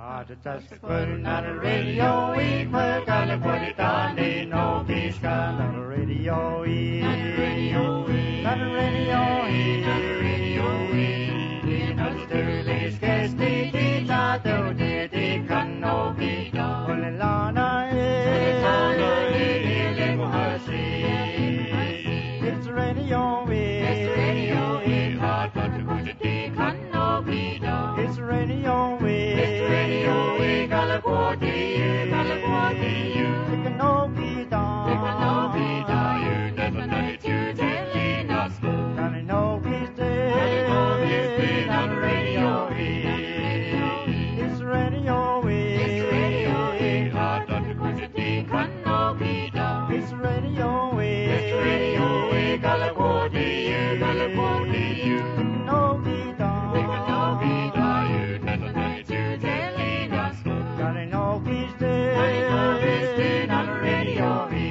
Just putting on the radio, we put on the put it on the no peace on the radio, on the radio, on the radio, on the radio, in Australia's case, the teacher do the can no be done. Only Lana is it's radio, it's radio, it's hard but the put it can no be done. It's radio, California, California, it can no be done. It can no be done. You never know it, you telling us. And I know he's dead. And I know he's been on the radio. It's radio. It's radio. Hard on the quantity can no be done. It's radio. It's radio. California, California, it can no be done. It can no be done. You never know it, you telling us. And I know he's dead. And I know he's been on the radio.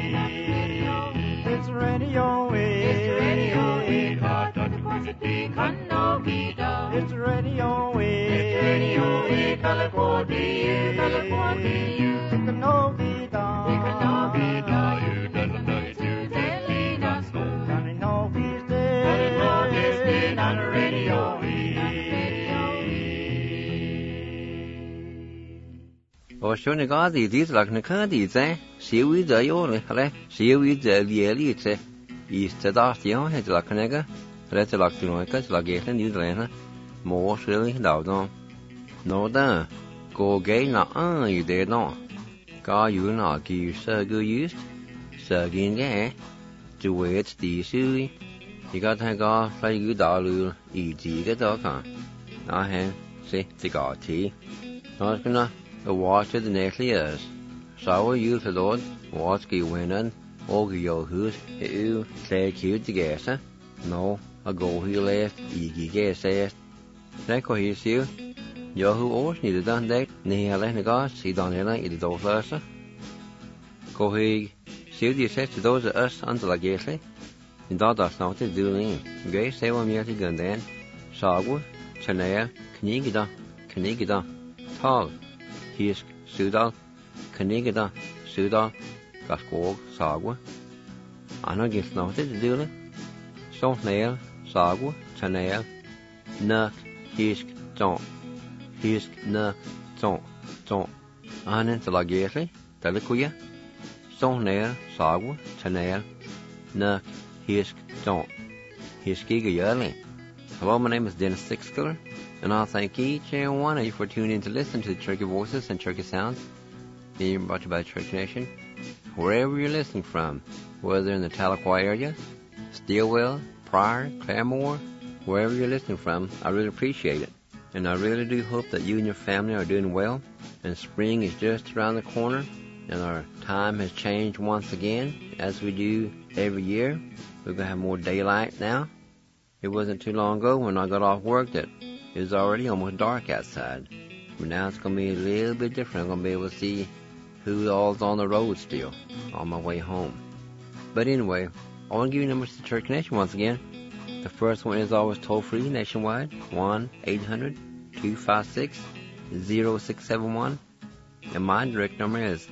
It's radio. It's radio. Hard on the quantity can no be done. It's radio. It's radio. California, California, it can no be done. It can no be done. You never know it, you telling us. And I know he's dead. And I know he's been on the radio. Og skjønner godt i dit lag kan de se se ud der jo eller se ud der lige til i stedet jo het lag kan ikke ret lag til noget kan lag ikke lige der mor selv dag når der går gæld i det når gør jo når giver så just så gæld du ved de syge de godt han går flere dage i de der kan når han se det går til når skal the watch of the next years. So you for Lord, watch give winning, og your hood, you say cute together. No, I go he left, you get says. Like he see you who always needed done that, near the gods, see down here in the door first. Go he, see the set to those of us until I guess it. In that does not doing. Gay say 1 year to gun then. Sagu, Chanea, Knigida, tall. Hisk, Sudal, Kanigada, Sudal, Gaskog, Sagwa. Anna gets noted to do it. So nail, Sagwa, Chanel, Nuck, Hisk, Don't. Hisk, Nuck, Don't. Anna to la Gary, Delicuya. So nail, Sagwa, Chanel, Nuck, Hisk, Don't. Hiskiga Yerling. Hello, my name is Dennis Sixkiller. And I'll thank each and one of you for tuning in to listen to the Cherokee Voices and Cherokee Sounds, being brought to you by Cherokee Nation. Wherever you're listening from, whether in the Tahlequah area, Stilwell, Pryor, Claremore, wherever you're listening from, I really appreciate it. And I really do hope that you and your family are doing well, and spring is just around the corner, and our time has changed once again, as we do every year. We're going to have more daylight now. It wasn't too long ago when I got off work that it was already almost dark outside. But now it's going to be a little bit different. I'm going to be able to see who all's on the road still on my way home. But anyway, I want to give you numbers to Cherokee Nation once again. The first one is always toll-free nationwide, 1-800-256-0671. And my direct number is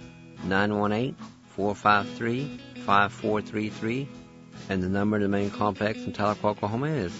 918-453-5433. And the number of the main complex in Tahlequah, Oklahoma is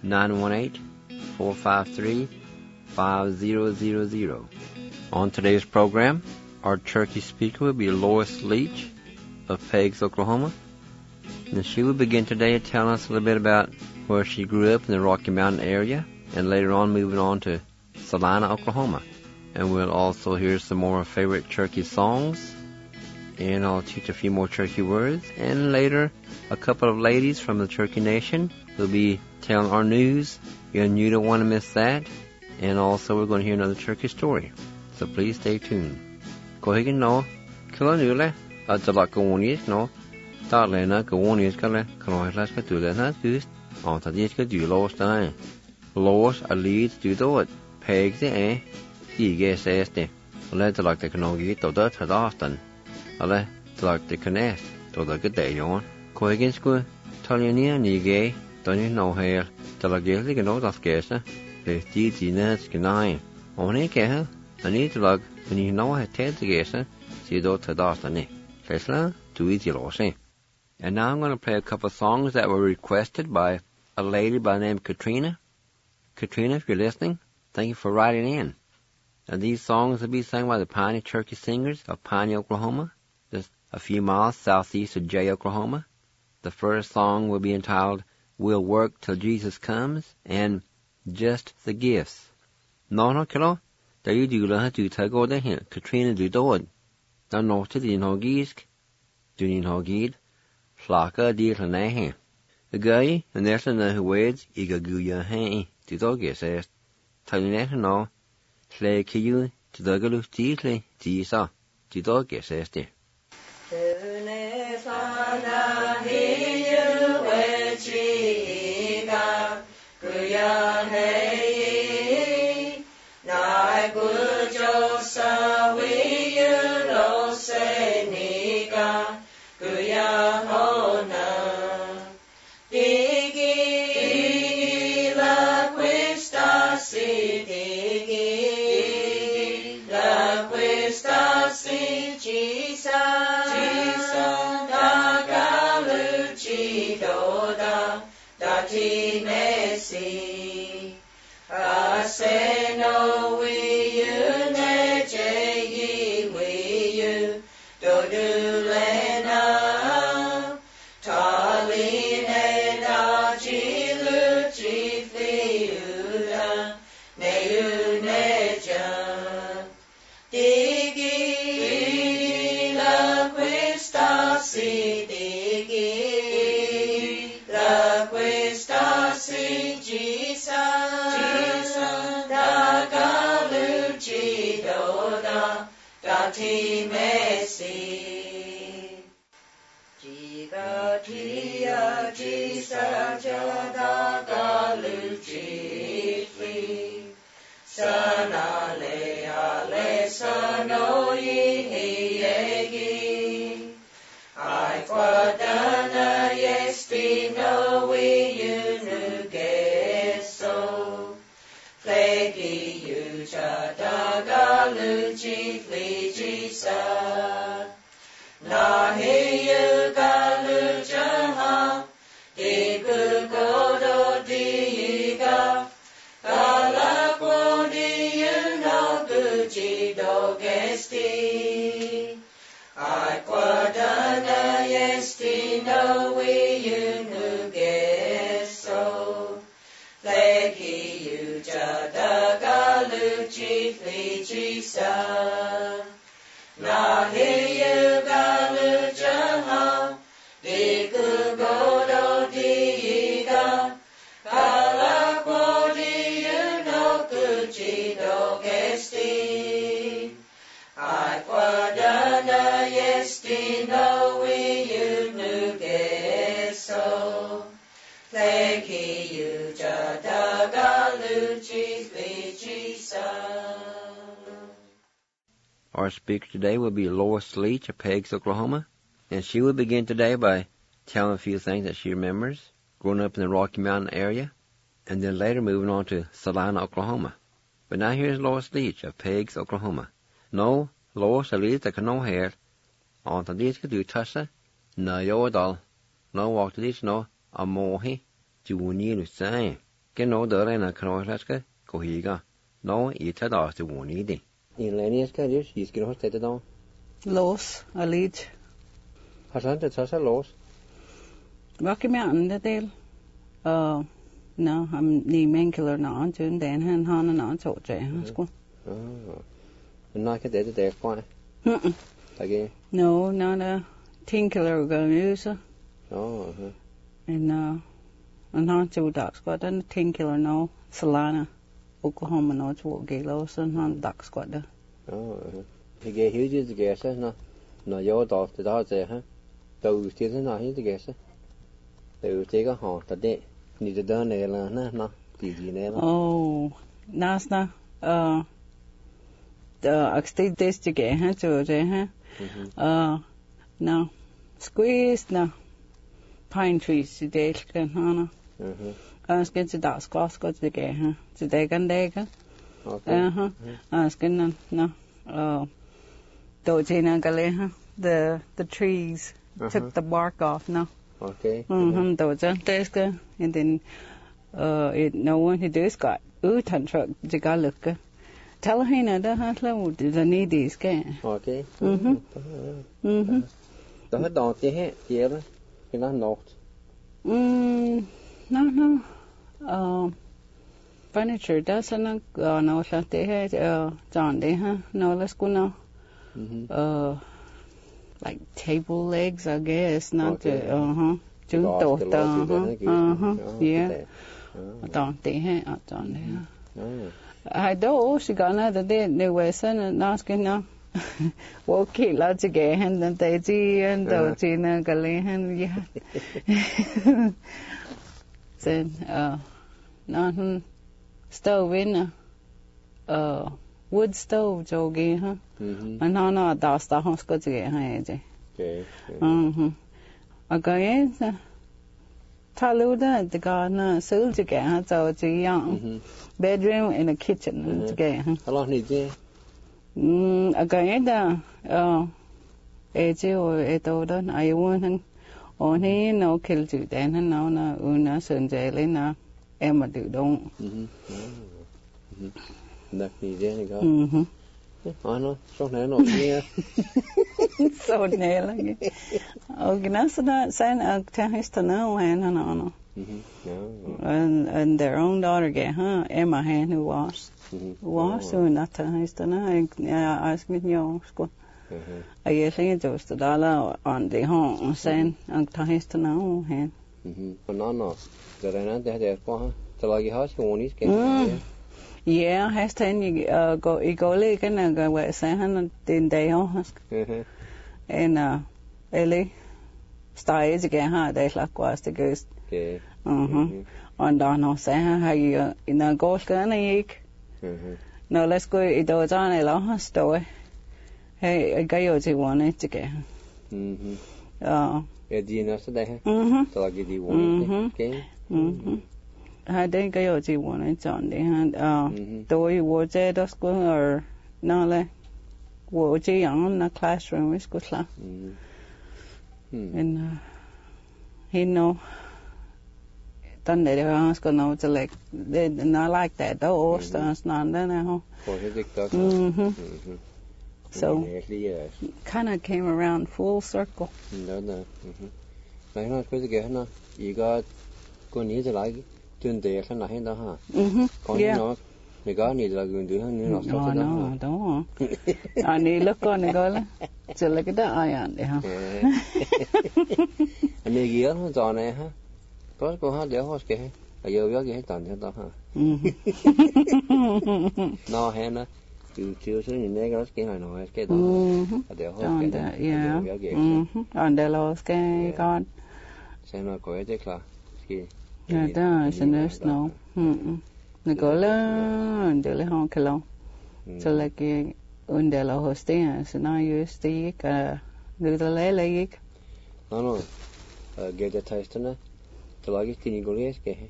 918-453-5000. On today's program, our Cherokee speaker will be Lois Leach of Peggs, Oklahoma. And she will begin today telling us a little bit about where she grew up in the Rocky Mountain area, and later on moving on to Salina, Oklahoma. And we'll also hear some more favorite Cherokee songs, and I'll teach a few more Cherokee words, and later a couple of ladies from the Cherokee Nation will be telling our news, and you don't want to miss that. And also we're going to hear another Cherokee story, so please stay tuned. Go ahead and know, Kilanule, at the Laconies, no, Darlena, Gawonies, Kala, Kanoilas, Katulana, Goose, on the disc, do Lois die. Lois, a lead, do do it. Pegs, you guess, este. Let the like the Kanogi, to that had often. Alle, like the Canest, to the good day on. Go against school, Taliania, Nigay, don't you know here, till I get the note of guess, the Gigi Nets can I. Only care, And each log, when you know how to guess, see those to Dawson. Tesla, to easy lossy. And now I'm going to play a couple of songs that were requested by a lady by the name of Katrina. Katrina, if you're listening, thank you for writing in. And these songs will be sung by the Piney Turkey Singers of Piney, Oklahoma, just a few miles southeast of Jay, Oklahoma. The first song will be entitled, We'll Work Till Jesus Comes, and Just the Gifts. No, kilo, there you do learn to take all the here. Katrina do do it. Now, no to the no gisk, do you know gid, flocka deal to na here. The guy, and there's another words, eager goo your hand, to dog says, tell you that no, play you to the galoo deeply, Jesus, to dog says there. Our speaker today will be Lois Leach of Peggs, Oklahoma, and she will begin today by telling a few things that she remembers growing up in the Rocky Mountain area, and then later moving on to Salina, Oklahoma. But now here's Lois Leach of Peggs, Oklahoma. No, Lois Leach that can no hair, on the disc do tassa, no yodal, no walk to this no, a mohi, Juni Lucien. Get no der and a canoe, go higa, no, eat a dog to one eating. In Lenny's carriage, he's going to stay down. Lois Leach. Hasn't it such a loss? Rocky Mountain, the deal. No, I'm the main killer now, June, then, and Han and on, so Jay. Oh. And not get it there, quite. Again? No, not a teen killer going to use it. Oh, And not two dogs, but then a teen killer no, Salina. Oklahoma no to Galos and on duck squad there. Oh, he gave huge guess, no, your dog, the dog there, huh? Those didn't know his guess. They will take a horse the day. Need to done there, no, did you never? Oh, Nasna, the extent this to get, huh, to huh? No, squeeze, no, pine trees today, can, Hannah. Get to that squash got to get, huh? Today can they go? Okay. Asking no. Dojina gale, the trees took the bark off, no. Okay. Doja teska, and then no one who does got utan truck jigaluka. Tell her the hatla the needies can. Okay. The hot dog, the head, not. No. Furniture doesn't no shut the head, John de, no, let's go now. Like table legs, I guess, not yeah. Don't they have on there? I do, she got another day, they were sending asking now. Okay, lots of gay hand and daisy and Dojina Galehan, yeah. Then, nothing stove in wood stove, jogi, huh? And no, that's the house got to get high. Okay. Okay, Taluda, the gardener, sold to get so it's a young bedroom and a kitchen to get. How long did you? Again, or it ordered, I want on he no kill you then, and now, Una, Sunjalina, Emma do don't. That needs any go. I know, so no, yeah. So nearly. Oh, Gnasada sent a tennis to know, and and their own daughter get, Emma Hand who was. Was who not tennis to know, ask me, school. I guess it was the dollar on the home, send a tennis to know, hand. No, the Renat had their paw, the loggy house, who won't eat. Yeah, has 10 you go lake and go where San in day on. And Ellie stays again, they like was the ghost. On Donald San, how you in a ghost gun a eek. No, let's go, it does on a long story. Hey, a guy one it again. Yeah, dinner today. So I give you one. Okay. I think I already wanted on the hand. Though you was at the school or no, like, was young in the classroom, it's good. And he know, done that I was going to know to like, they not like that, though, or stands none, then I hope. So, kind of came around full circle. No. I know it's good to get, you got good news like it. Tuyên tế khăn là hết đó hả? Có những nó, người có nhìn là gần từ hơn nữa nó no, don't. I need look on the girl. So like that I am there, huh? Anh đi ghé nó tròn này ha. Có cô hát đéo hót kìa. Ở giờ biết cái toàn thế đó hả? No hè nó. Chưa số nhìn này cái cái này nói cái đó. Đéo hót kìa. Yeah. On the lost cái con. Xem nó có cái là cái. Yeah, that's a nurse now. Nicola, and the home kilo. So, like, under la hostia, so now you stick, do the lake. No, get the taste on it. The luggage can you go yes, get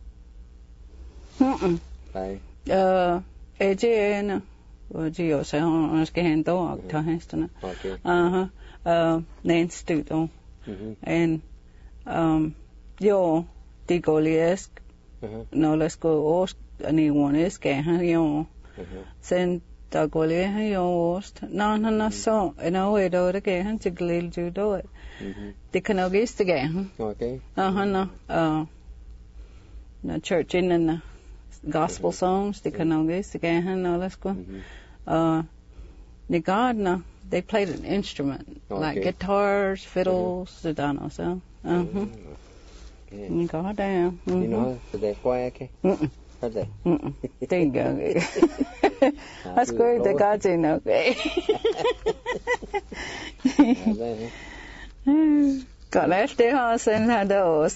Bye. AJ, Gio, so on a scan dog, Tahestana. Okay. Nance to and, yo. The Goliath, no, let's go ost, anyone is getting you. Send the Goliath, you ost, no, so, and I wait out again to glil to do it. The Canogist again. Okay. No, church in and gospel songs, the Canogist again, no, let's go. The gardener, they played an instrument, like guitars, fiddles, the Dano, so. Có đây. You know, they quiet, okay? How's that? There you go. That's good, the God's in, okay. Got left the house and had those.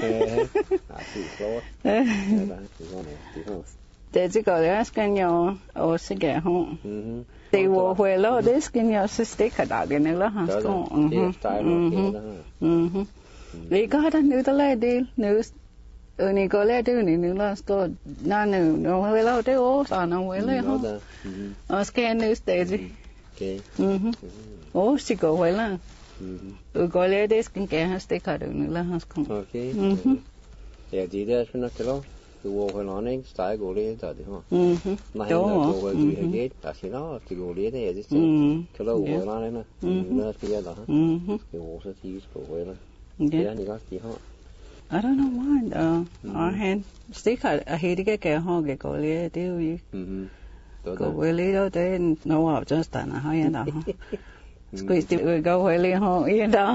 Did you go there, scan your or to get home? They were where low this can your sister cut out in the house. Mm-hmm. We got a new lady, news Uni go le do ni last go na no we lo do o sa no we le ho. Scan news daisy. Okay. O si go we la. Go le des can ke has te ka do ni la has kom. Okay. Ja, det der skal nok lov. Du var vel aning steg går det der det har. Nej, det var du har gæt. Der skal nok det går det der det. Kan du over der ne? Der skal jeg der. Det var så tis på eller. Det er ikke godt de har. I don't know why. Our hand stick I hate to get home get go le det jo ikke. Go we le det no out just done how you know. Squeeze det go we le ho you know.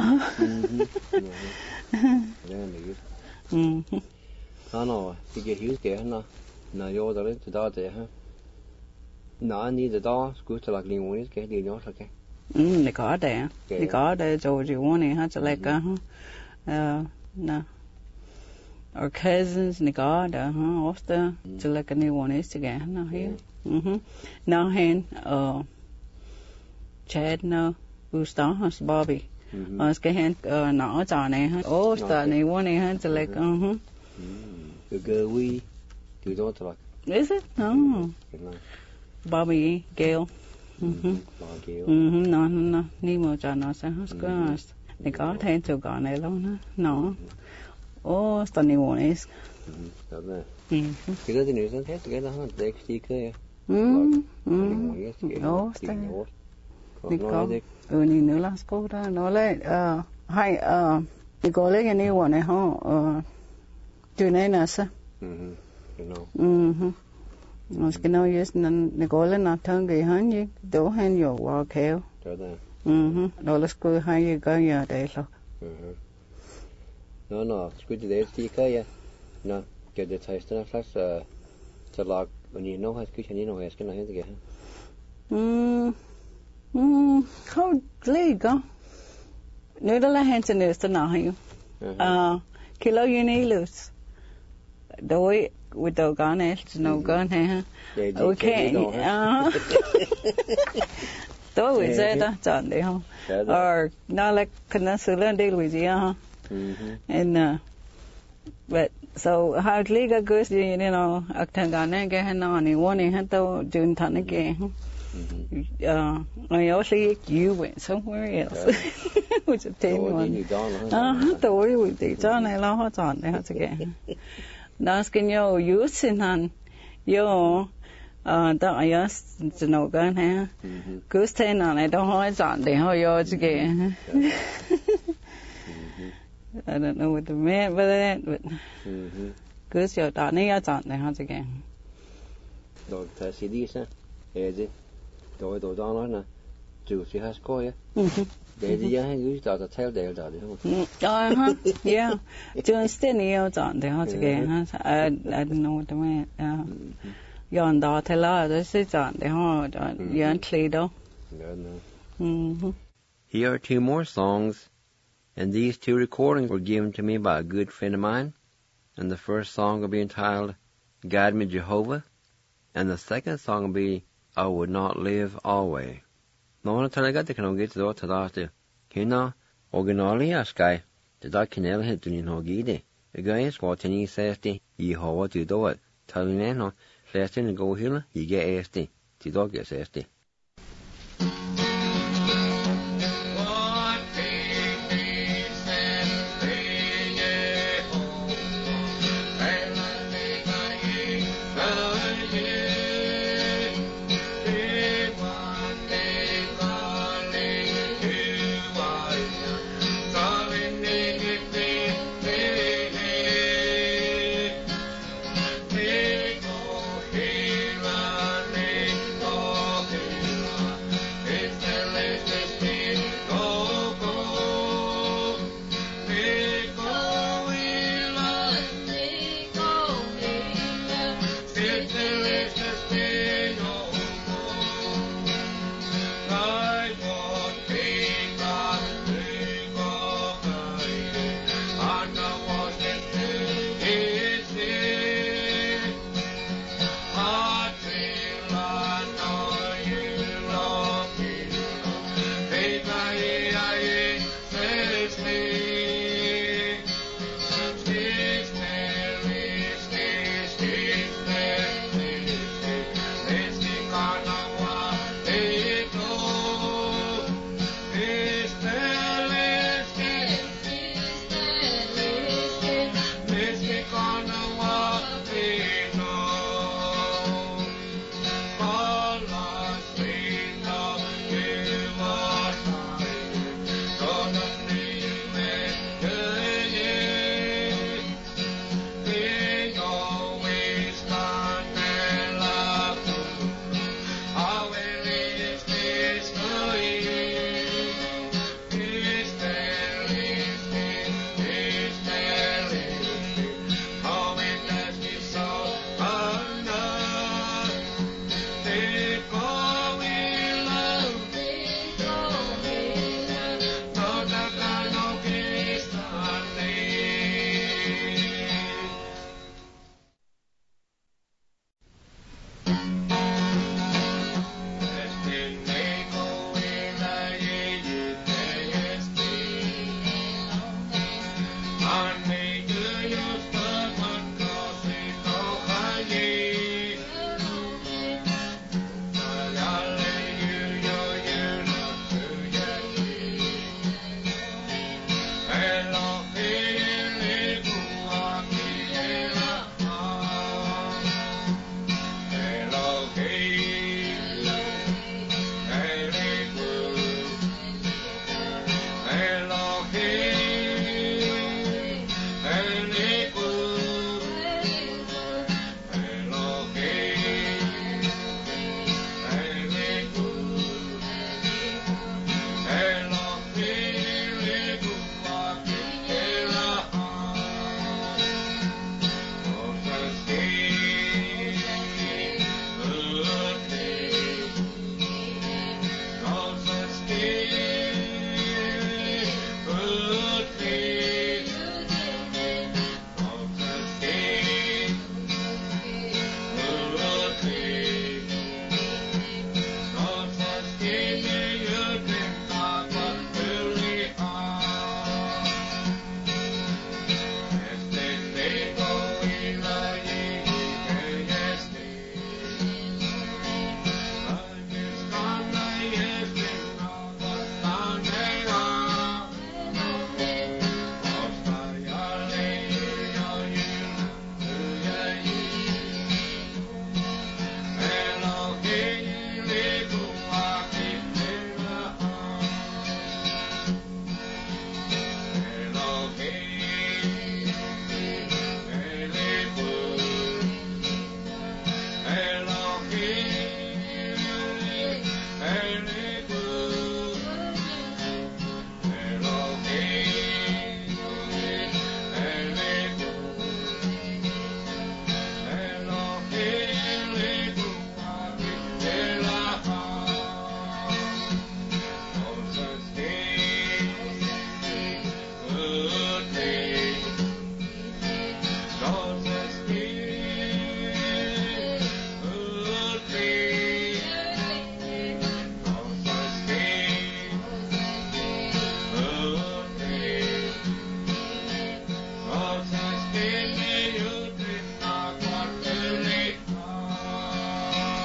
Nå, det kan huske han når jeg var der til der her. Nå, ni det der skulle til at lave det skal det jo så kan. Det går der. Det går der George Warning har til lægge. No. Our cousins in the God, often to like a new one is again. No here. Now hen, Chad no, who's Bobby. Skal hen, no, Johnny. Oh, Johnny one here to like. The girl we do don't like. Is it? No. Bobby Gail. No. Nemo John also has got. The God had to go alone. No. Oh, stunning one is. Cái đó thì nữ sinh hết cái đó hơn để sticker ya. Oh, stunning. Ni nữa là cô đó nó lại hay thì có lấy cái này one này ho từ này nè sao? Nó cái nào yes nên có lấy nát thằng cái hắn gì đồ hắn nhiều quá khéo. Đó là cô hay cái cái gì đấy sao? No, skulle det sticker ja. No, get the taste of flash to log when you know how to you know how to get it. How legal. Nếu đó là hàng chân nữa sẽ nói hiểu. Kilo unilos. Đôi with the gun is no gun ha. Okay. Đôi with that đó chọn đấy không? Or nó là cần sự lên đi với gì ha? And but so how legal goes you know actangana ke hanani one hato jun tanake I also you went somewhere else which is 10 one tôi with the cho này lo ho chọn đấy hết cái đó skin yo using han yo đó ya to know gan ha cứ thế nào này đâu ho chọn để ho yo cái I don't know what the man but that but cứ chiều đó này ya chọn này hết cái Rồi ta sẽ đi sao? Gì? Rồi đó nói nè, chủ sĩ hát coi á. Để gì hay cứ đó theo đều đó đi không? Yeah. Just still nhiều chọn thì hết cái ha. I don't know what the man. Yon đó theo là đó sẽ chọn thì họ yon clear đâu. Here are two more songs. And these two recordings were given to me by a good friend of mine. And the first song will be entitled, Guide Me Jehovah. And the second song will be, I Would Not Live Always. Nå har jeg tatt kan jeg til til det. Hina originale er skai. Det da kan jeg helt inn og gi det. Jeg går skal til ni sæste i hova til då. Tal med nå. Sæste den gå hele. Jeg er æste. Til då jeg sæste.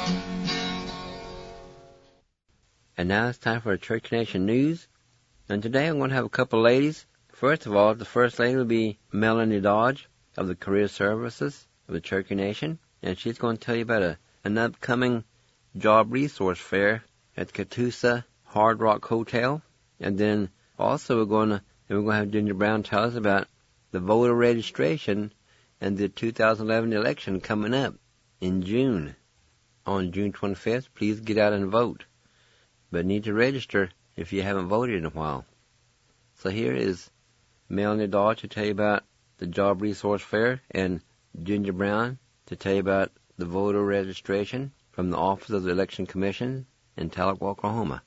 And now it's time for Cherokee Nation News. And today I'm going to have a couple of ladies. First of all, the first lady will be Melanie Dodge of the Career Services of the Cherokee Nation. And she's going to tell you about an upcoming job resource fair at Catoosa Hard Rock Hotel. And then also we're going to have Ginger Brown tell us about the voter registration and the 2011 election coming up in June. On June 25th, please get out and vote. But need to register if you haven't voted in a while. So here is Melanie Dodge to tell you about the Job Resource Fair and Ginger Brown to tell you about the voter registration from the Office of the Election Commission in Tahlequah, Oklahoma.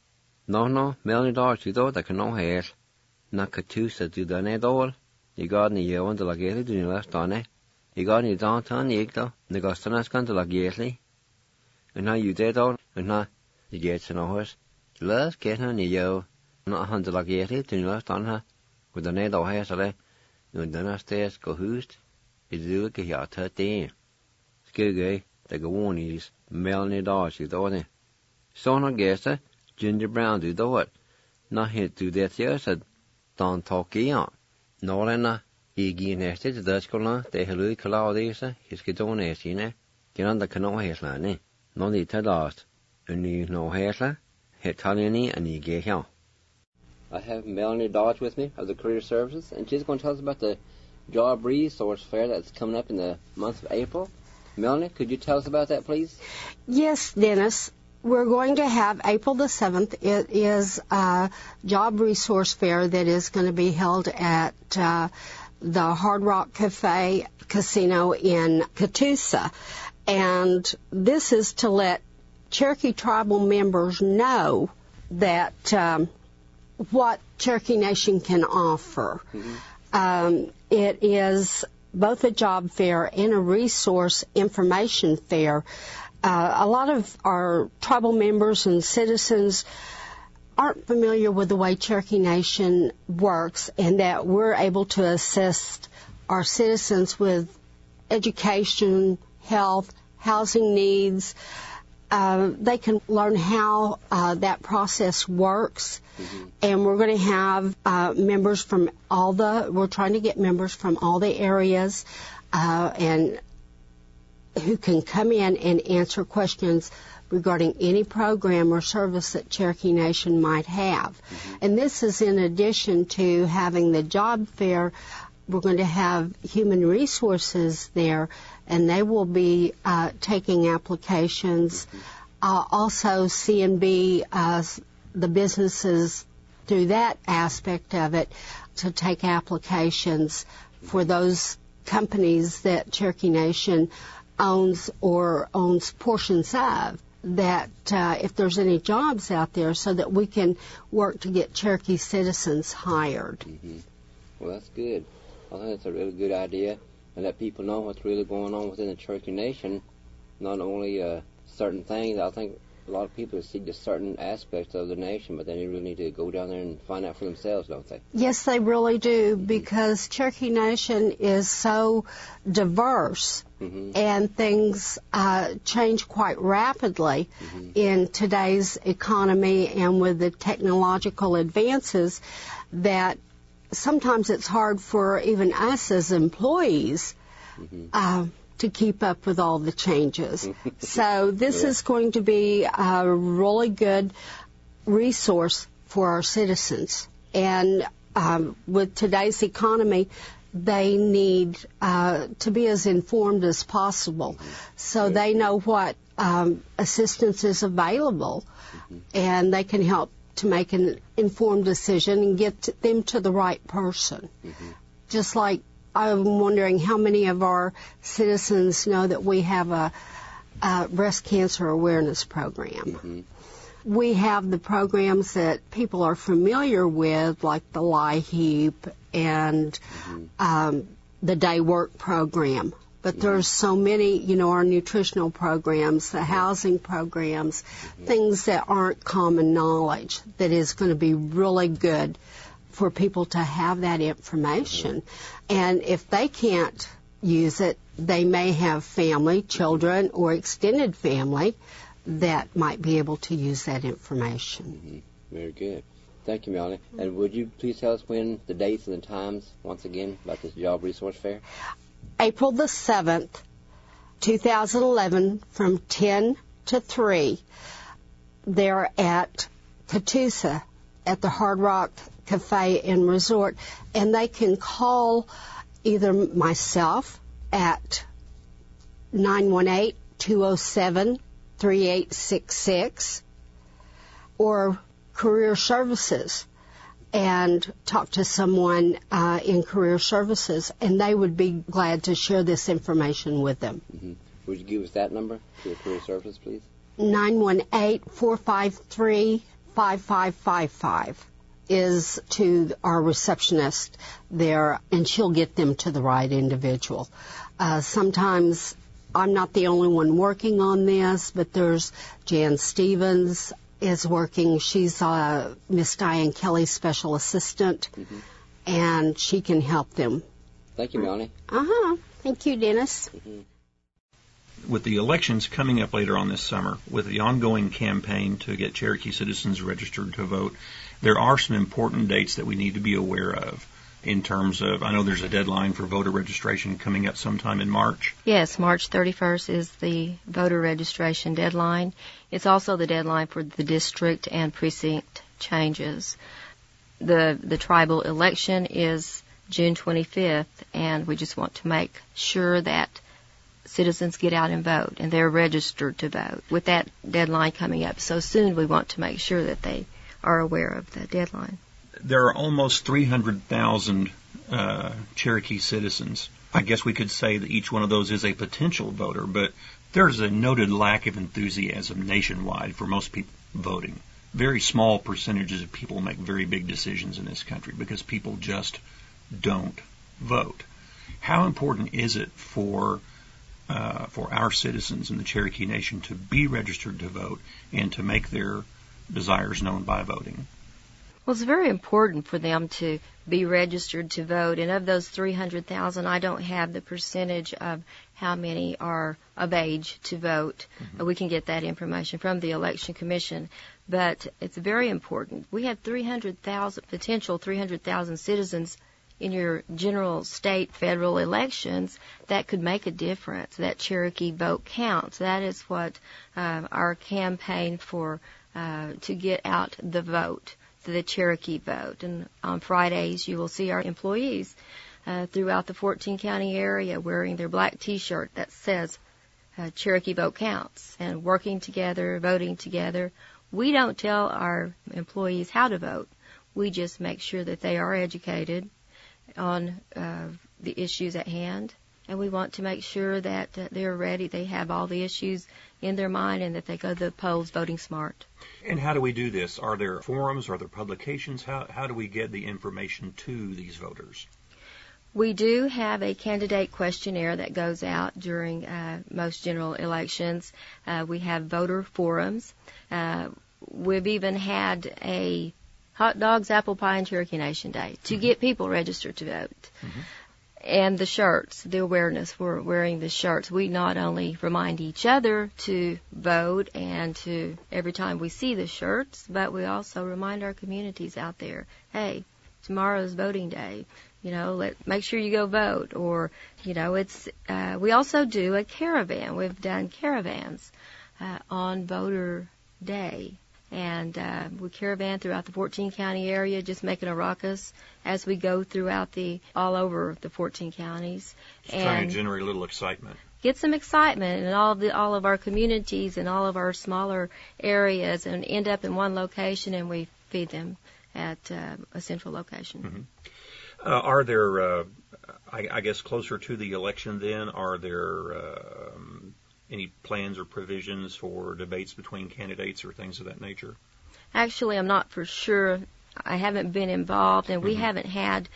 No, Melanie Dodge, du dod, kan nå her. Na Catoosa, du dane dol. I god ni yewan de la geli, du ni last dane. I god ni downtown yigdo, ni gostanas kan de la geli. And now you dead on, and now you get to know us. Let's get on you, not 100 like yeti, to last on her, with the net or hair, so that you don't stairs go host. It's do get your 13. Skiggy, they go on is Melanie Dodge, you don't. So no guess, Ginger Brown do it. Not here to that year, said Don Talkie on. No, Lena, he gained nested, the Dutch colon, they hello, Claudia, his gedon is in it. Get on the canoe hair, Lanny. No need to lost. And you know hair, Italian and you get here. I have Melanie Dodge with me of the Career Services, and she's going to tell us about the Job Resource Fair that's coming up in the month of April. Melanie, could you tell us about that, please? Yes, Dennis. We're going to have April the 7th. It is a Job Resource Fair that is going to be held at the Hard Rock Cafe Casino in Catoosa. And this is to let Cherokee tribal members know that what Cherokee Nation can offer. Mm-hmm. It is both a job fair and a resource information fair. A lot of our tribal members and citizens aren't familiar with the way Cherokee Nation works, and that we're able to assist our citizens with education, health, housing needs. They can learn how that process works. Mm-hmm. And we're going to have members from we're trying to get members from all the areas and who can come in and answer questions regarding any program or service that Cherokee Nation might have. Mm-hmm. And this is in addition to having the job fair. We're going to have human resources there, and they will be taking applications. Mm-hmm. Also, C&B, the businesses through that aspect of it, to take applications for those companies that Cherokee Nation owns or owns portions of, that if there's any jobs out there, so that we can work to get Cherokee citizens hired. Mm-hmm. Well, that's good. I think that's a really good idea, and let people know what's really going on within the Cherokee Nation. Not only certain things, I think a lot of people see just certain aspects of the nation, but then they really need to go down there and find out for themselves, don't they? Yes, they really do, because Cherokee Nation is so diverse, mm-hmm. and things change quite rapidly mm-hmm. in today's economy and with the technological advances, that sometimes it's hard for even us as employees mm-hmm. To keep up with all the changes. So this is going to be a really good resource for our citizens. And with today's economy, they need to be as informed as possible, so they know what assistance is available, and they can help to make an informed decision and get them to the right person. Just like I'm wondering how many of our citizens know that we have a breast cancer awareness program. We have the programs that people are familiar with, like the LIHEAP and the Day Work program. But there's so many, our nutritional programs, the housing programs, things that aren't common knowledge, that is going to be really good for people to have that information. And if they can't use it. They may have family, children, or extended family that might be able to use that information. Very good. Thank you, Melanie. And would you please tell us when the dates and the times, once again, about this Job Resource Fair? April the 7th, 2011, from 10 to 3. They're at Catoosa at the Hard Rock Cafe and Resort. And they can call either myself at 918-207-3866 or Career Services and talk to someone in Career Services, and they would be glad to share this information with them. Mm-hmm. Would you give us that number to the Career Services, please? 918-453-5555 is to our receptionist there, and she'll get them to the right individual. Sometimes I'm not the only one working on this, but there's Jan Stevens is working. She's Miss Diane Kelly's special assistant, and she can help them. Thank you, Melanie. Thank you, Dennis. With the elections coming up later on this summer, with the ongoing campaign to get Cherokee citizens registered to vote, there are some important dates that we need to be aware of in terms of, I know there's a deadline for voter registration coming up sometime in March. Yes, March 31st is the voter registration deadline. It's also the deadline for the district and precinct changes. The tribal election is June 25th, and we just want to make sure that citizens get out and vote, and they're registered to vote. With that deadline coming up so soon, we want to make sure that they are aware of the deadline. There are almost 300,000 Cherokee citizens. I guess we could say that each one of those is a potential voter, but there's a noted lack of enthusiasm nationwide for most people voting. Very small percentages of people make very big decisions in this country because people just don't vote. How important is it for our citizens in the Cherokee Nation to be registered to vote and to make their desires known by voting? Well, it's very important for them to be registered to vote. And of those 300,000, I don't have the percentage of how many are of age to vote. We can get that information from the Election Commission. But it's very important. We have 300,000, potential 300,000 citizens in your general state, federal elections that could make a difference. That Cherokee vote counts. That is what our campaign for to get out the vote, the Cherokee vote. And on Fridays, you will see our employees throughout the 14-county area wearing their black T-shirt that says Cherokee vote counts, and working together, voting together. We don't tell our employees how to vote. We just make sure that they are educated on the issues at hand, and we want to make sure that they're ready, they have all the issues in their mind, and that they go to the polls voting smart. And how do we do this? Are there forums? Are there publications? How do we get the information to these voters? We do have a candidate questionnaire that goes out during most general elections. We have voter forums. We've even had a hot dogs, apple pie, and Cherokee Nation Day to get people registered to vote. And the shirts, the awareness for wearing the shirts. We not only remind each other to vote and to every time we see the shirts, but we also remind our communities out there, hey, tomorrow's voting day. You know, make sure you go vote. Or, you know, it's we also do a caravan. We've done caravans on voter day. And we caravan throughout the 14-county area, just making a ruckus as we go throughout all over the 14 counties. Just trying to generate a little excitement. Get some excitement in all of our communities and all of our smaller areas, and end up in one location, and we feed them at a central location. Are there, I guess, closer to the election then, are there any plans or provisions for debates between candidates or things of that nature? Actually, I'm not for sure. I haven't been involved, and we haven't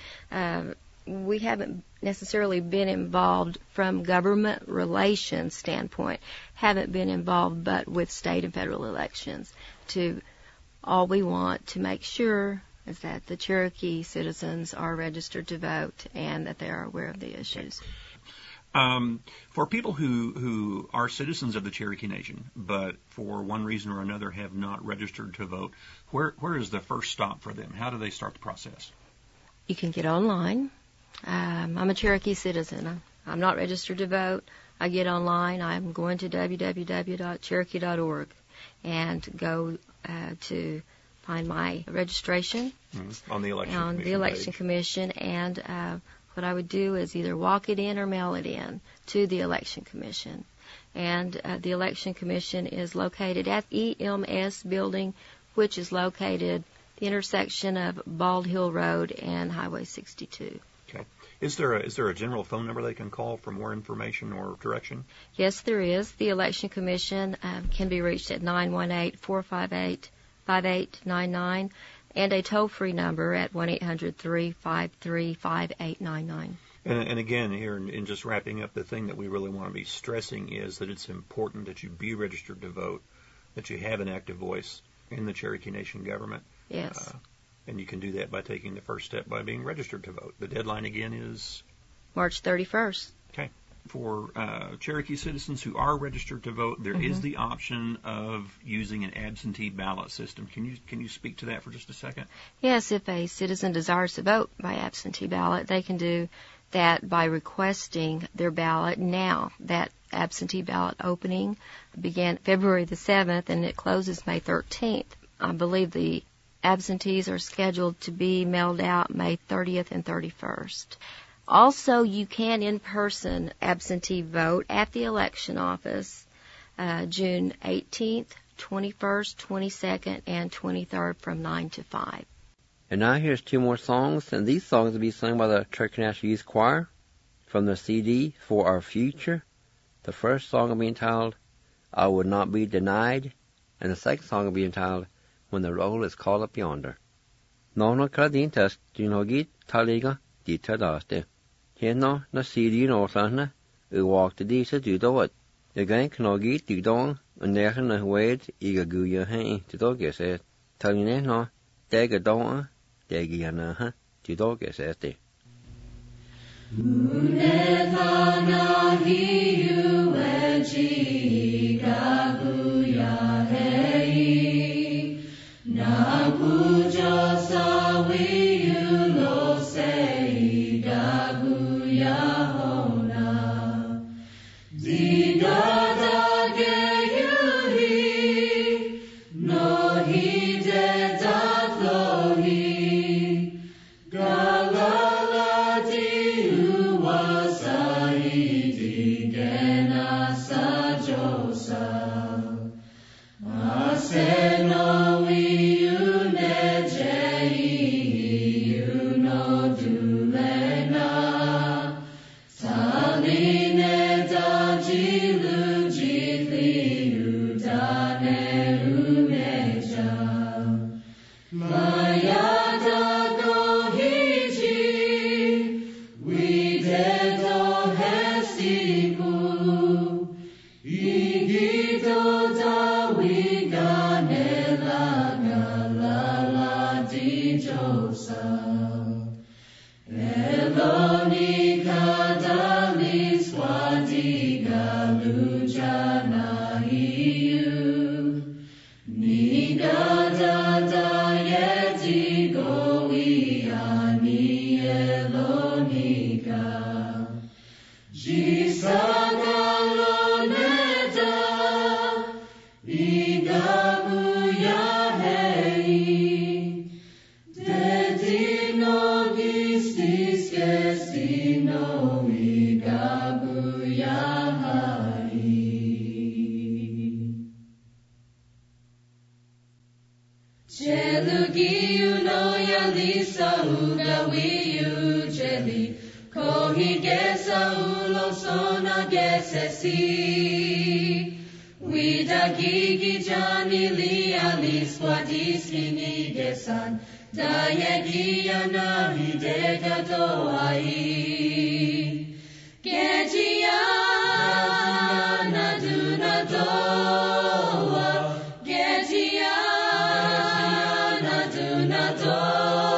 necessarily been involved from government relations standpoint. Haven't been involved, but with state and federal elections. All we want to make sure is that the Cherokee citizens are registered to vote and that they are aware of the issues. For people who are citizens of the Cherokee Nation, but for one reason or another have not registered to vote, where is the first stop for them? How do they start the process? You can get online. I'm a Cherokee citizen. I'm not registered to vote. I get online. I'm going to www.cherokee.org and go to find my registration on the election commission, and what I would do is either walk it in or mail it in to the election commission. And the election commission is located at EMS building, which is located the intersection of Bald Hill Road and Highway 62. Okay. Is there a general phone number they can call for more information or direction? Yes, there is. The election commission can be reached at 918-458-5899. And a toll-free number at 1-800-353-5899. And again, here in just wrapping up, the thing that we really want to be stressing is that it's important that you be registered to vote, that you have an active voice in the Cherokee Nation government. Yes. And you can do that by taking the first step by being registered to vote. The deadline again is? March 31st. Okay. For Cherokee citizens who are registered to vote, there is the option of using an absentee ballot system. Can you speak to that for just a second? Yes, if a citizen desires to vote by absentee ballot, they can do that by requesting their ballot now. That absentee ballot opening began February the 7th and it closes May 13th. I believe the absentees are scheduled to be mailed out May 30th and 31st. Also, you can in-person absentee vote at the election office June 18th, 21st, 22nd, and 23rd from 9 to 5. And now here's two more songs, and these songs will be sung by the Cherokee National Youth Choir from the CD For Our Future. The first song will be entitled I Would Not Be Denied, and the second song will be entitled When the Roll is Called Up Yonder. No Karadin Test, Junogi, Taliga, Dita Daste. Heno na CD no sana, walk the Disa do it. The gang Knogi, Didong, and Nechan na Wade, Iga Guya Hay, to dog said. Taline no, Dega Dona, Degiana, to dog said. Unethana hiu eji gaguya hei na pujo sawi lo sei gaguya hona digada ge yuhi no hi de datlohi galala di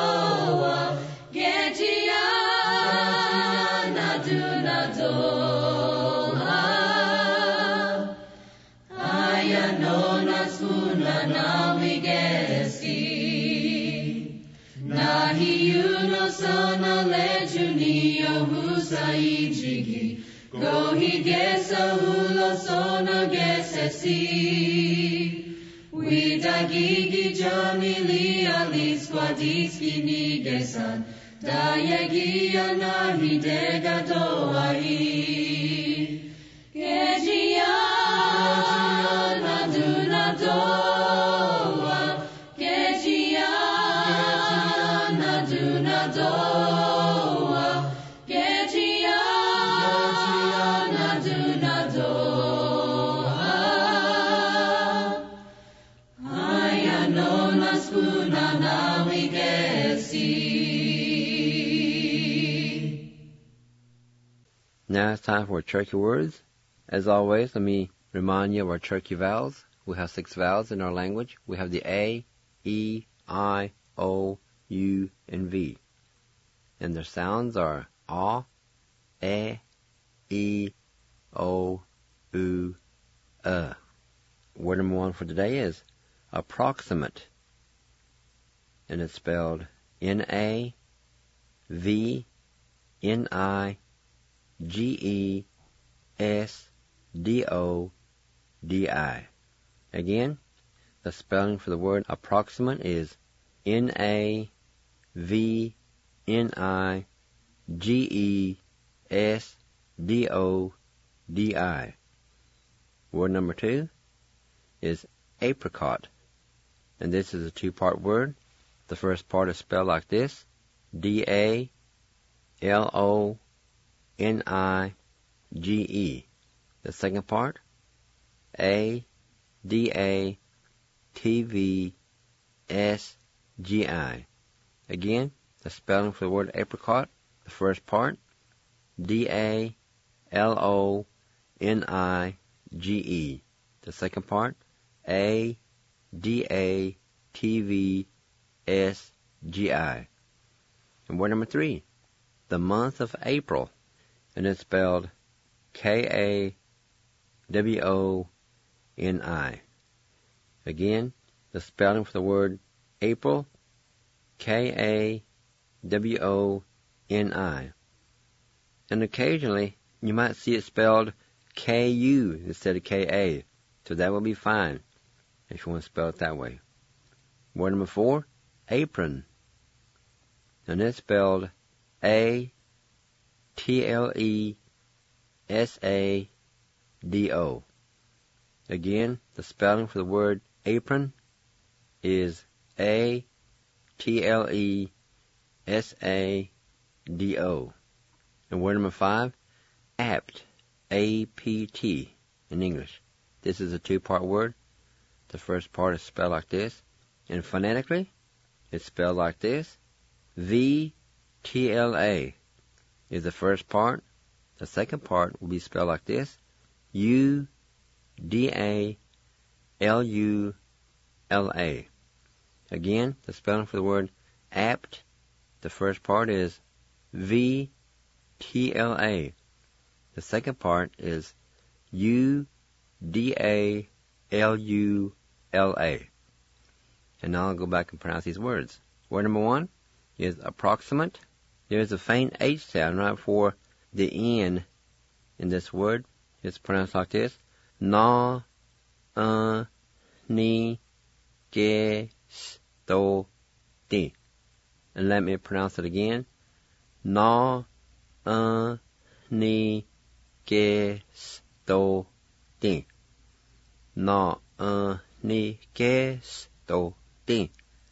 Get ya, na do. nona skuna na wigesi. Nahi uno sana lejuni ohusa ijigi. Gohi gesa hula sona gesesi. Widagigi jamili ali squadiski nigesan. Dayagia nahi degadoai. Gejia naduna doa. Gejia naduna doa. Gejia naduna doa. Aya nona skuna na wigesi. Now it's time for Cherokee words. As always, let me remind you of our Cherokee vowels. We have 6 vowels in our language. We have the A, E, I, O, U, and V. And their sounds are A, E, O, U, Word number 1 for today is approximate. And it's spelled N-A-V-N-I-G-E-S-D-O-D-I. Again, the spelling for the word approximate is N-A-V-N-I-G-E-S-D-O-D-I. Word number 2 is apricot. And this is a 2-part word. The first part is spelled like this, D-A-L-O-N-I-G-E. The second part, A-D-A-T-V-S-G-I. Again, the spelling for the word apricot, the first part, D-A-L-O-N-I-G-E. The second part, A-D-A-T-V-S-G-I. And word number 3, the month of April, and it's spelled K-A-W-O-N-I. Again, the spelling for the word April, K-A-W-O-N-I. And occasionally, you might see it spelled K-U instead of K-A, so that will be fine if you want to spell it that way. Word number 4, apron. And it's spelled A-T-L-E-S-A-D-O. Again, the spelling for the word apron is A-T-L-E-S-A-D-O. And word number 5, apt. A-P-T in English. This is a 2-part word. The first part is spelled like this, and phonetically, it's spelled like this. V-T-L-A is the first part. The second part will be spelled like this. U-D-A-L-U-L-A. Again, the spelling for the word apt. The first part is V-T-L-A. The second part is U-D-A-L-U-L-A. And now I'll go back and pronounce these words. Word number 1 is approximate. There's a faint H sound right before the N in this word. It's pronounced like this. Na, ni, ge, sto, di. And let me pronounce it again. Na, ni, ge, sto, di. Na, ni, ge, sto, di.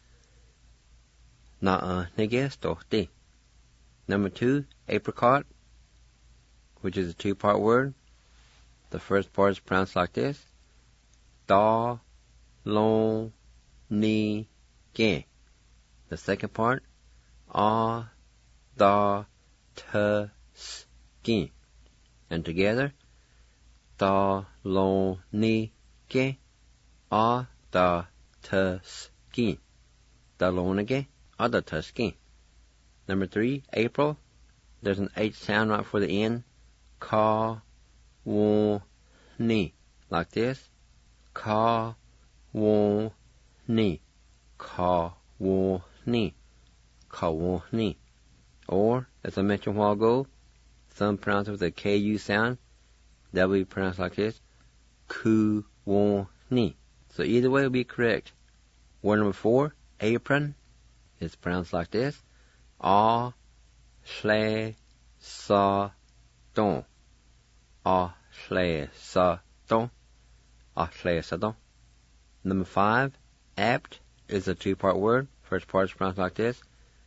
Na, ni, ge, sto, di. Number 2, apricot, which is a 2-part word. The first part is pronounced like this. Da, long, ni, ge. The second part, a, da, t, ski. And together, da, long, ni, ge. A, da, t, ski. Da, long, ni, ge. A, da, t, ski. Number 3, April. There's an H sound right before the N. Ka, wo, ni. Like this. ka won ni, ka won ni, ka won ni. Or, as I mentioned a while ago, some pronounce it with a KU sound. That will be pronounced like this, ku won ni. So either way will be correct. Word number 4, apron, is pronounced like this, a shle sa don, a shle sa don, a shle sa don. Number 5, apt, is a 2-part word. First part is pronounced like this,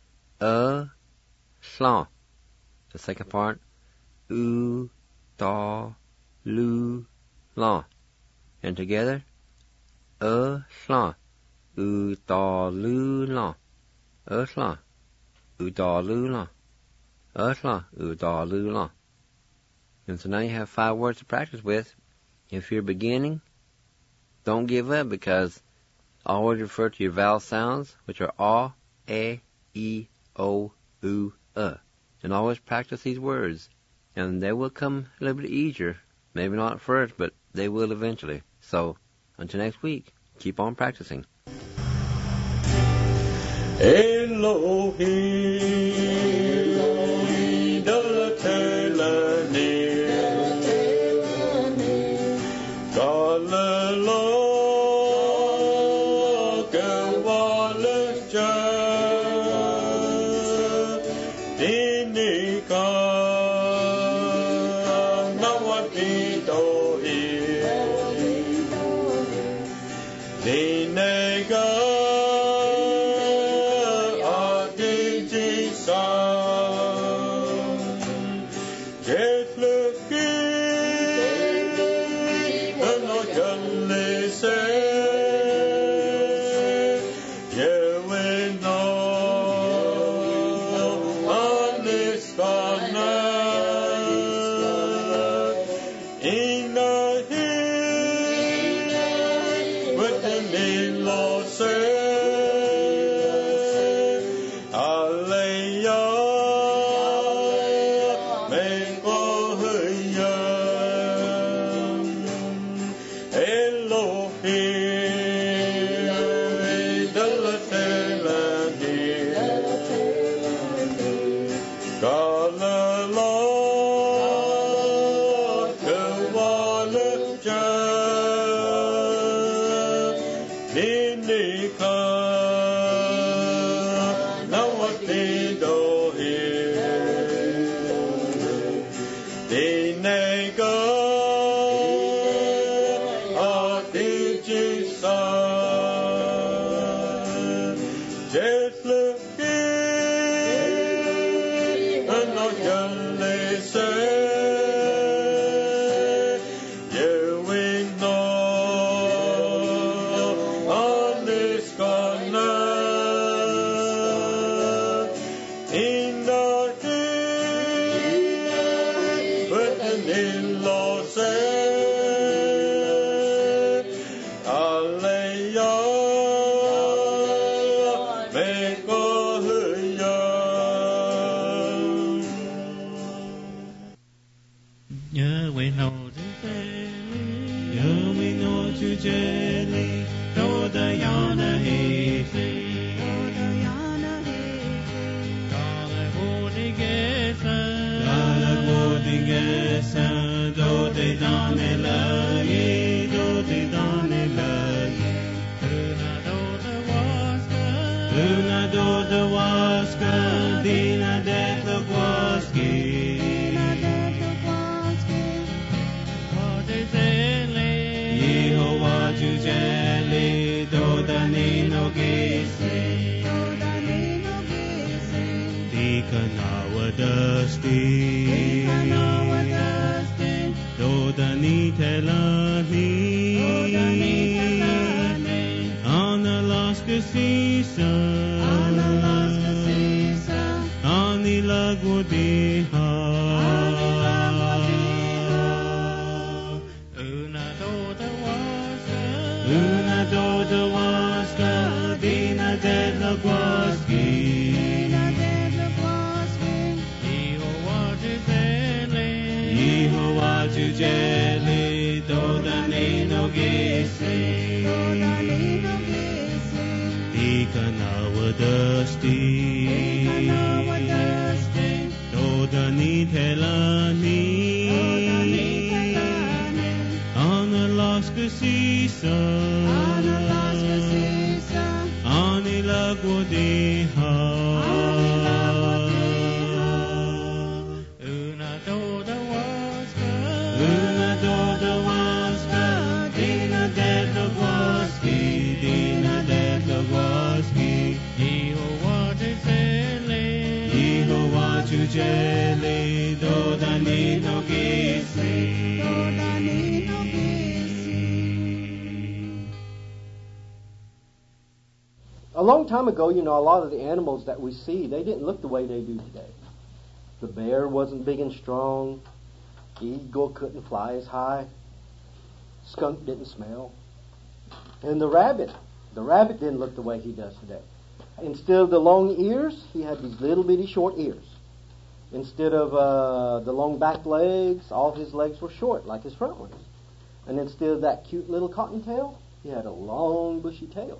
slan. The second part, da lu lan. And together, slan, da lu lan, slan, da lu lan, slan, da lu lan. And so now you have 5 words to practice with. If you're beginning, don't give up, because always refer to your vowel sounds, which are a, e, o, u, and always practice these words, and they will come a little bit easier. Maybe not at first, but they will eventually. So, until next week, keep on practicing. Elohim, Del Telani, Galelo, Gewalja, Dinika, Nawatidohi, Dinega, Yehovah Jujeli, Dodani no Gisi. A long time ago, a lot of the animals that we see, they didn't look the way they do today. The bear wasn't big and strong. The eagle couldn't fly as high. Skunk didn't smell. And the rabbit didn't look the way he does today. Instead of the long ears, he had these little bitty short ears. Instead of the long back legs, all his legs were short, like his front ones. And instead of that cute little cottontail, he had a long bushy tail.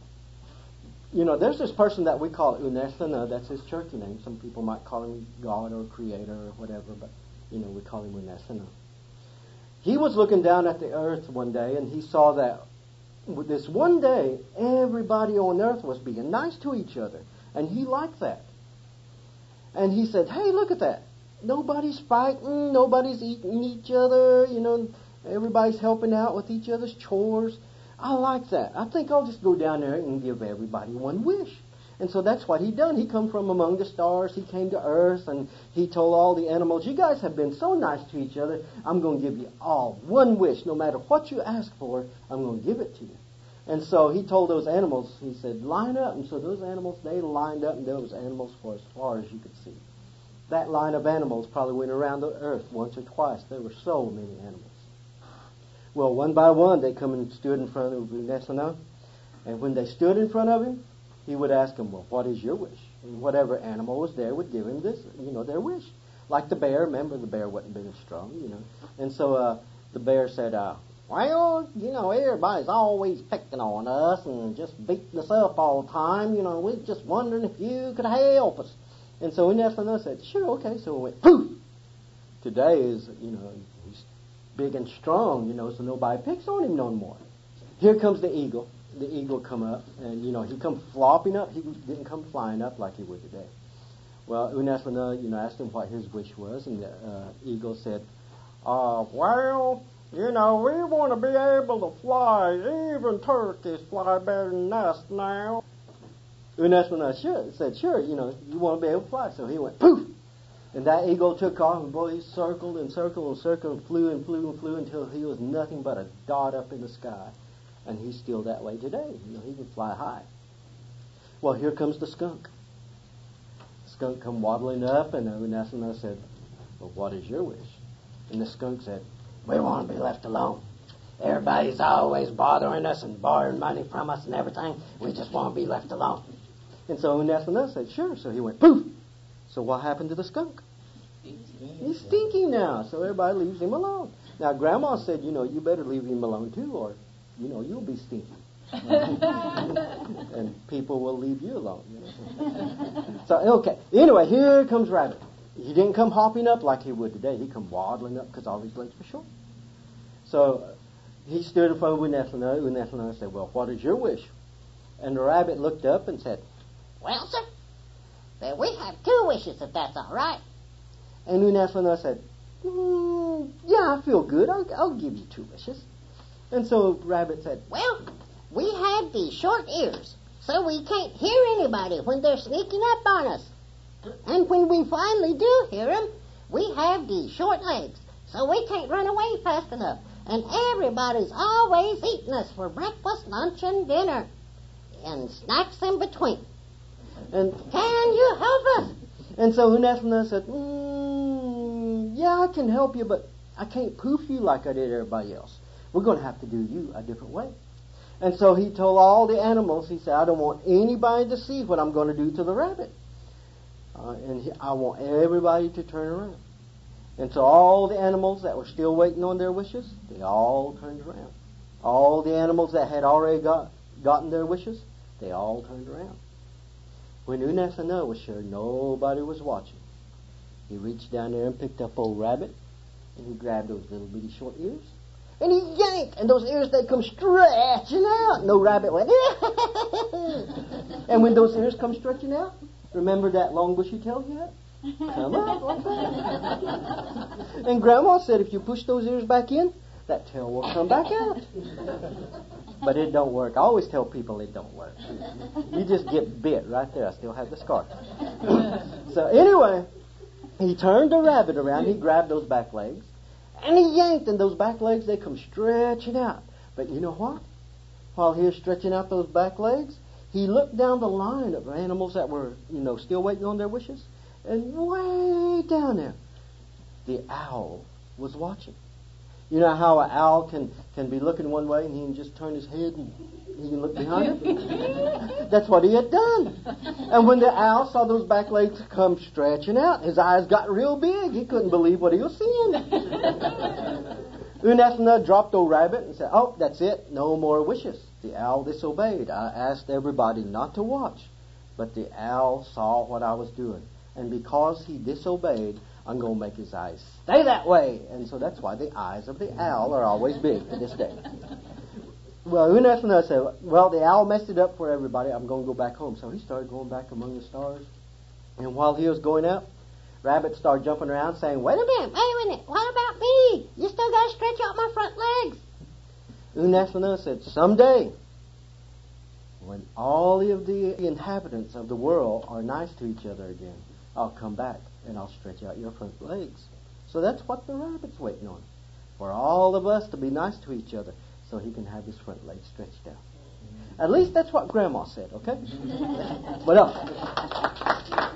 There's this person that we call Unesana. That's his Cherokee name. Some people might call him God or Creator or whatever, but, we call him Unesana. He was looking down at the earth one day, and he saw that with this one day, everybody on earth was being nice to each other. And he liked that. And he said, hey, look at that. Nobody's fighting. Nobody's eating each other. Everybody's helping out with each other's chores. I like that. I think I'll just go down there and give everybody one wish. And so that's what he done. He come from among the stars. He came to earth, and he told all the animals, you guys have been so nice to each other, I'm going to give you all one wish. No matter what you ask for, I'm going to give it to you. And so he told those animals, he said, line up. And so those animals, they lined up, and there was animals for as far as you could see. That line of animals probably went around the earth once or twice. There were so many animals. Well, one by one, they come and stood in front of Unesana. And when they stood in front of him, he would ask them, well, what is your wish? And whatever animal was there would give him this, their wish. Like the bear. Remember, the bear wasn't big and strong, And so the bear said, well, everybody's always picking on us and just beating us up all the time. We're just wondering if you could help us. And so Unesana said, sure, okay. So we went, poof! Today is, he's big and strong, so nobody picks on him no more. Here comes the eagle. The eagle come up, and, he come flopping up. He didn't come flying up like he would today. Well, Unesana, asked him what his wish was, and the eagle said, well, we want to be able to fly. Even turkeys fly better than us now. Unesana said, sure, you want to be able to fly. So he went, poof! And that eagle took off, and boy, he circled and circled and circled and flew and flew and flew until he was nothing but a dot up in the sky. And he's still that way today. He can fly high. Well, here comes the skunk. The skunk come waddling up, and Unesana said, well, what is your wish? And the skunk said, we want to be left alone. Everybody's always bothering us and borrowing money from us and everything. We just want to be left alone. And so Unesana said, sure. So he went, poof! So what happened to the skunk? He's stinky now, so everybody leaves him alone. Now, Grandma said, you better leave him alone too, or, you'll be stinky. And people will leave you alone. So, okay. Anyway, here comes Rabbit. He didn't come hopping up like he would today. He come waddling up because all his legs were short. So he stood in front of Unesana. Unesana said, well, what is your wish? And the rabbit looked up and said, well, sir, we have 2 wishes, if that's all right. And Unesana said, yeah, I feel good. I'll give you 2 wishes. And so Rabbit said, well, we have these short ears, so we can't hear anybody when they're sneaking up on us. And when we finally do hear them, we have these short legs, so we can't run away fast enough. And everybody's always eating us for breakfast, lunch, and dinner, and snacks in between. And can you help us? And so Unesana said, yeah, I can help you, but I can't poof you like I did everybody else. We're going to have to do you a different way. And so he told all the animals, he said, I don't want anybody to see what I'm going to do to the rabbit. I want everybody to turn around. And so all the animals that were still waiting on their wishes, they all turned around. all the animals that had already gotten their wishes, they all turned around. When Unathana was sure nobody was watching, he reached down there and picked up old Rabbit, and he grabbed those little bitty short ears, and he yanked, and those ears, they come stretching out, and the Rabbit went, and when those ears come stretching out, remember that long bushy tail he had? Come out like that. And Grandma said if you push those ears back in, that tail will come back out. But it don't work. I always tell people it don't work. You just get bit right there. I still have the scar. So anyway, he turned the Rabbit around. He grabbed those back legs, and he yanked, and those back legs, they come stretching out. But you know what? While he was stretching out those back legs, he looked down the line of animals that were, still waiting on their wishes. And way down there, the owl was watching. You know how an owl can be looking one way and he can just turn his head and he can look behind him? That's what he had done. And when the owl saw those back legs come stretching out, his eyes got real big. He couldn't believe what he was seeing. Unathana dropped old Rabbit and said, "Oh, that's it. No more wishes." The owl disobeyed. I asked everybody not to watch, but the owl saw what I was doing. And because he disobeyed, I'm going to make his eyes stay that way. And so that's why the eyes of the owl are always big to this day. Well, Unathana said, well, the owl messed it up for everybody. I'm going to go back home. So he started going back among the stars. And while he was going up, Rabbit started jumping around saying, wait a minute. What about me? You still got to stretch out my front legs. Unathana said, someday, when all of the inhabitants of the world are nice to each other again, I'll come back and I'll stretch out your front legs. So that's what the Rabbit's waiting on. For all of us to be nice to each other so he can have his front legs stretched out. At least that's what Grandma said, okay? What else?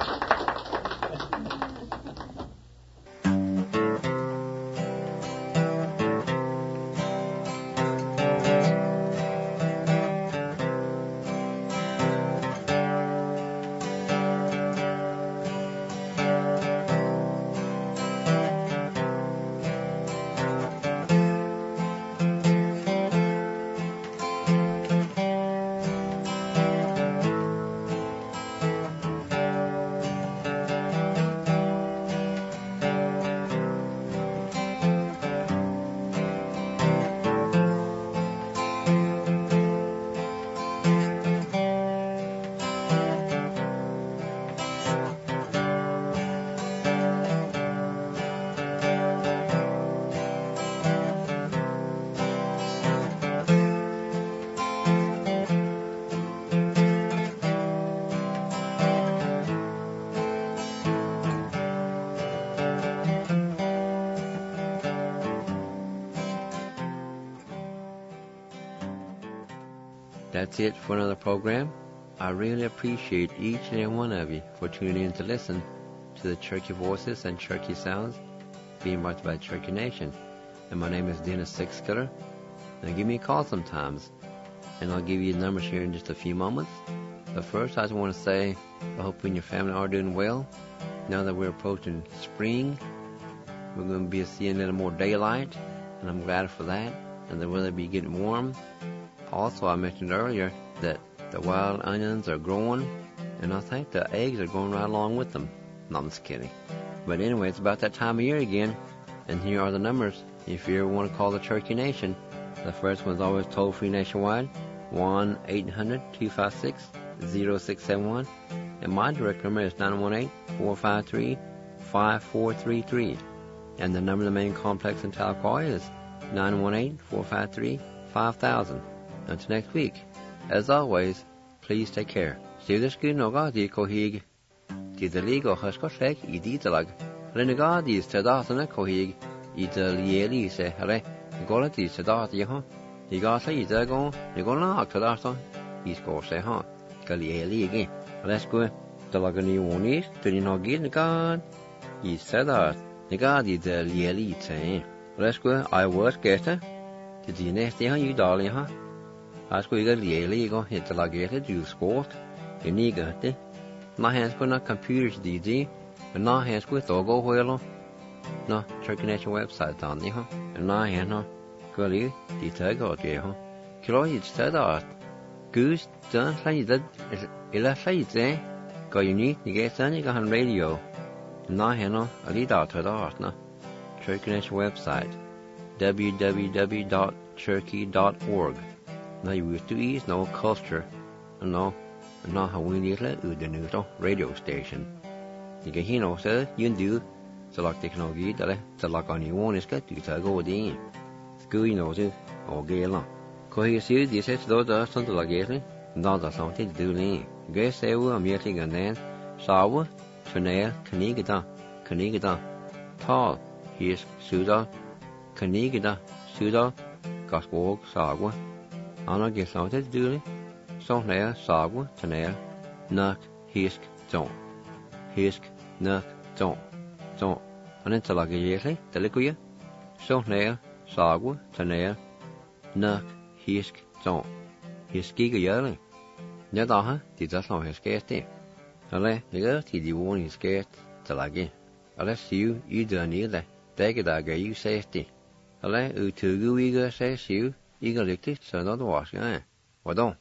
That's it for another program. I really appreciate each and every one of you for tuning in to listen to the Cherokee Voices and Cherokee Sounds being brought to you by Cherokee Nation. And my name is Dennis Sixkiller. Now give me a call sometimes, and I'll give you the numbers here in just a few moments. But first, I just want to say I hope you and your family are doing well. Now that we're approaching spring, we're going to be seeing a little more daylight, and I'm glad for that. And the weather be getting warm. Also, I mentioned earlier that the wild onions are growing, and I think the eggs are going right along with them. No, I'm just kidding. But anyway, it's about that time of year again, and here are the numbers if you ever want to call the Cherokee Nation. The first one is always toll-free nationwide, 1-800-256-0671, and my direct number is 918-453-5433, and the number of the main complex in Tahlequah is 918-453-5000. Until next week, as always, please take care. See this good no God di kohig. Di the legal huskosek I di talag. Renegad is Tadatana kohig. I the lieli se hare. Golati Tadat yaha. Di gasa I dagon. Nigona Tadata. I score se ha. Galieli again. Let's go. The lagani wonis. To the nogid negad. I said that. Negad I the lieli se. Let's go. I was getter. Did the next day you darling ha? As we got the go hit the lagate do sport, you need it. No hands go not computers DD, and no hands with all go well. No, Cherokee Nation website on the and no hand, Có lý thì tới có chuyện không? Khi đó thì tới đó cứ tới lấy gì là lấy gì thế? Có những như cái tới những cái hành radio nói hả nó ở lý đó thời đó nó Turkish website www.turkey.org nó yêu tu is no culture nó hầu như là ở the new radio station thì cái hình nó sẽ yên được cho là technology đó là cho là cái nhiều one is cái tự thời go đi cứ nó chứ ok lắm có cái sự thì sẽ đó xong là cái đấy nó là xong thì được đi cái sẽ ở miền Tây gần đây sao cho nên cái đó tall his suda cái đó suda các bộ sao quá anh cái sao thế được đi xong này sao quá cho nên nắc hisk nắc trong anh ta là cái gì đấy tại lấy cái xong này sao quá cho nên nắc hisk cái gì đấy nhớ đó hả thì ta xong hisk cái ale nhớ thì đi uống hisk cái là cái ale xíu ý đơn ý là để cái đại cái ý safety ale từ cái ý cái xíu ý cái lịch tích sau đó đó cái hoạt động